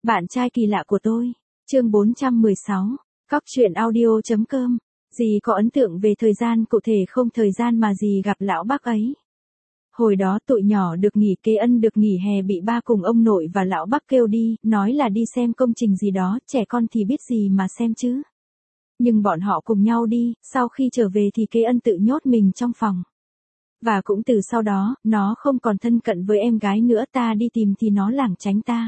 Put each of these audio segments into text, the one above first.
Bạn trai kỳ lạ của tôi. Chương 416. Cóc truyện audio.com. Dì có ấn tượng về thời gian cụ thể không, thời gian mà dì gặp lão bác ấy. Hồi đó tụi nhỏ được nghỉ, Kế Ân được nghỉ hè bị ba cùng ông nội và lão bác kêu đi, nói là đi xem công trình gì đó, trẻ con thì biết gì mà xem chứ. Nhưng bọn họ cùng nhau đi, sau khi trở về thì Kế Ân tự nhốt mình trong phòng. Và cũng từ sau đó, nó không còn thân cận với em gái nữa, ta đi tìm thì nó lảng tránh ta.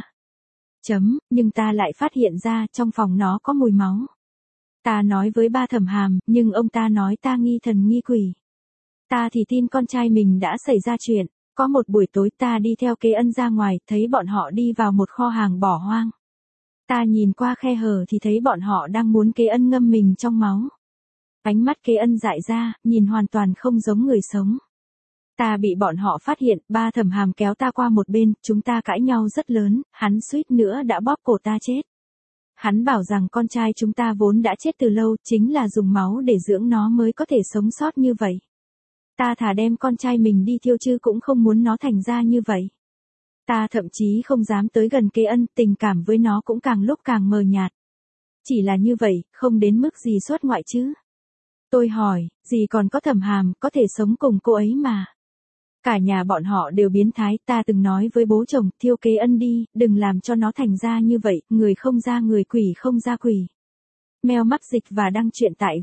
Nhưng ta lại phát hiện ra trong phòng nó có mùi máu. Ta nói với ba Thẩm Hàm, nhưng ông ta nói ta nghi thần nghi quỷ. Ta thì tin con trai mình đã xảy ra chuyện. Có một buổi tối ta đi theo Kế Ân ra ngoài, thấy bọn họ đi vào một kho hàng bỏ hoang. Ta nhìn qua khe hở thì thấy bọn họ đang muốn Kế Ân ngâm mình trong máu. Ánh mắt Kế Ân dại ra, nhìn hoàn toàn không giống người sống. Ta bị bọn họ phát hiện, ba Thẩm Hàm kéo ta qua một bên, chúng ta cãi nhau rất lớn, hắn suýt nữa đã bóp cổ ta chết. Hắn bảo rằng con trai chúng ta vốn đã chết từ lâu, chính là dùng máu để dưỡng nó mới có thể sống sót như vậy. Ta thà đem con trai mình đi thiêu chứ cũng không muốn nó thành ra như vậy. Ta thậm chí không dám tới gần Kế Ân, tình cảm với nó cũng càng lúc càng mờ nhạt. Chỉ là như vậy, không đến mức gì xuất ngoại chứ. Tôi hỏi, dì còn có Thẩm Hàm, có thể sống cùng cô ấy mà. Cả nhà bọn họ đều biến thái, ta từng nói với bố chồng, thiêu Kế Ân đi, đừng làm cho nó thành ra như vậy, người không ra người, quỷ không ra quỷ. Mail mắc dịch và đăng truyện tại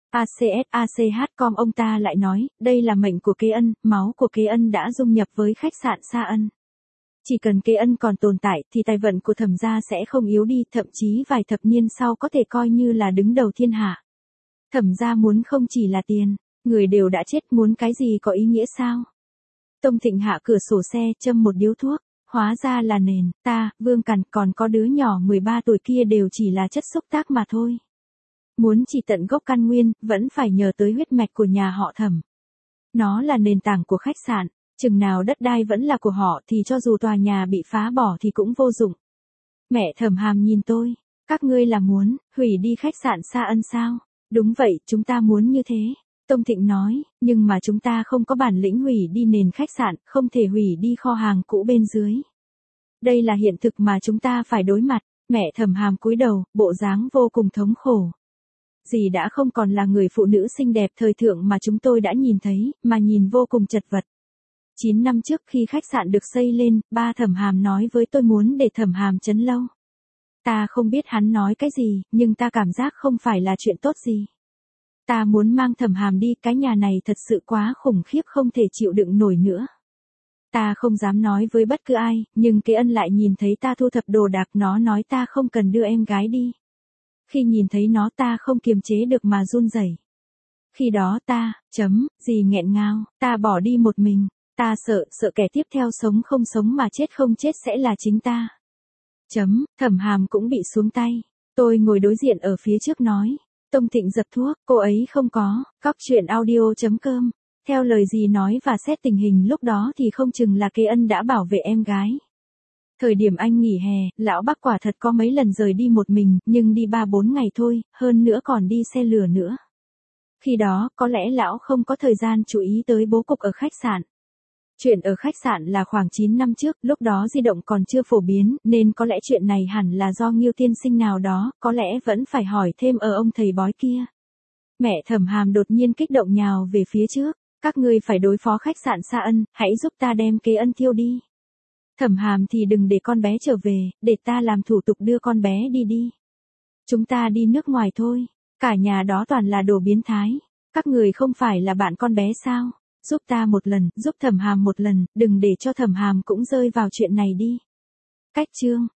GACSACH.com. Ông ta lại nói, đây là mệnh của Kế Ân, máu của Kế Ân đã dung nhập với khách sạn Sa Ân. Chỉ cần Kế Ân còn tồn tại thì tài vận của Thẩm gia sẽ không yếu đi, thậm chí vài thập niên sau có thể coi như là đứng đầu thiên hạ. Thẩm gia muốn không chỉ là tiền, người đều đã chết, muốn cái gì có ý nghĩa sao? Tông Thịnh hạ cửa sổ xe, châm một điếu thuốc, hóa ra là nền, ta, Vương Cằn, còn có đứa nhỏ 13 tuổi kia đều chỉ là chất xúc tác mà thôi. Muốn chỉ tận gốc căn nguyên, vẫn phải nhờ tới huyết mạch của nhà họ Thẩm. Nó là nền tảng của khách sạn, chừng nào đất đai vẫn là của họ thì cho dù tòa nhà bị phá bỏ thì cũng vô dụng. Mẹ Thẩm Hàm nhìn tôi, các ngươi là muốn hủy đi khách sạn Sa Ân sao? Đúng vậy, chúng ta muốn như thế. Tông Thịnh nói, nhưng mà chúng ta không có bản lĩnh hủy đi nền khách sạn, không thể hủy đi kho hàng cũ bên dưới. Đây là hiện thực mà chúng ta phải đối mặt. Mẹ Thẩm Hàm cúi đầu, bộ dáng vô cùng thống khổ. Dì đã không còn là người phụ nữ xinh đẹp thời thượng mà chúng tôi đã nhìn thấy, mà nhìn vô cùng chật vật. 9 năm trước khi khách sạn được xây lên, ba Thẩm Hàm nói với tôi muốn để Thẩm Hàm trấn lâu. Ta không biết hắn nói cái gì, nhưng ta cảm giác không phải là chuyện tốt gì. Ta muốn mang Thẩm Hàm đi, cái nhà này thật sự quá khủng khiếp, không thể chịu đựng nổi nữa. Ta không dám nói với bất cứ ai, nhưng Kế Ân lại nhìn thấy ta thu thập đồ đạc, nó nói ta không cần đưa em gái đi. Khi nhìn thấy nó ta không kiềm chế được mà run rẩy. Khi đó ta, dì nghẹn ngào, ta bỏ đi một mình, ta sợ kẻ tiếp theo sống không sống mà chết không chết sẽ là chính ta. Thẩm Hàm cũng bị xuống tay. Tôi ngồi đối diện ở phía trước nói. Tông Thịnh dập thuốc, cô ấy không có, cóc truyện audio.com. Theo lời dì nói và xét tình hình lúc đó thì không chừng là Kế Ân đã bảo vệ em gái. Thời điểm anh nghỉ hè, lão bác quả thật có mấy lần rời đi một mình, nhưng đi 3-4 ngày thôi, hơn nữa còn đi xe lửa nữa. Khi đó, có lẽ lão không có thời gian chú ý tới bố cục ở khách sạn. Chuyện ở khách sạn là khoảng 9 năm trước, lúc đó di động còn chưa phổ biến, nên có lẽ chuyện này hẳn là do Nghiêu tiên sinh nào đó, có lẽ vẫn phải hỏi thêm ở ông thầy bói kia. Mẹ Thẩm Hàm đột nhiên kích động nhào về phía trước, các ngươi phải đối phó khách sạn Sa Ân, hãy giúp ta đem Kế Ân thiêu đi. Thẩm Hàm thì đừng để con bé trở về, để ta làm thủ tục đưa con bé đi. Chúng ta đi nước ngoài thôi, cả nhà đó toàn là đồ biến thái, các người không phải là bạn con bé sao? Giúp ta một lần, giúp Thẩm Hàm một lần, đừng để cho Thẩm Hàm cũng rơi vào chuyện này đi. Cách chương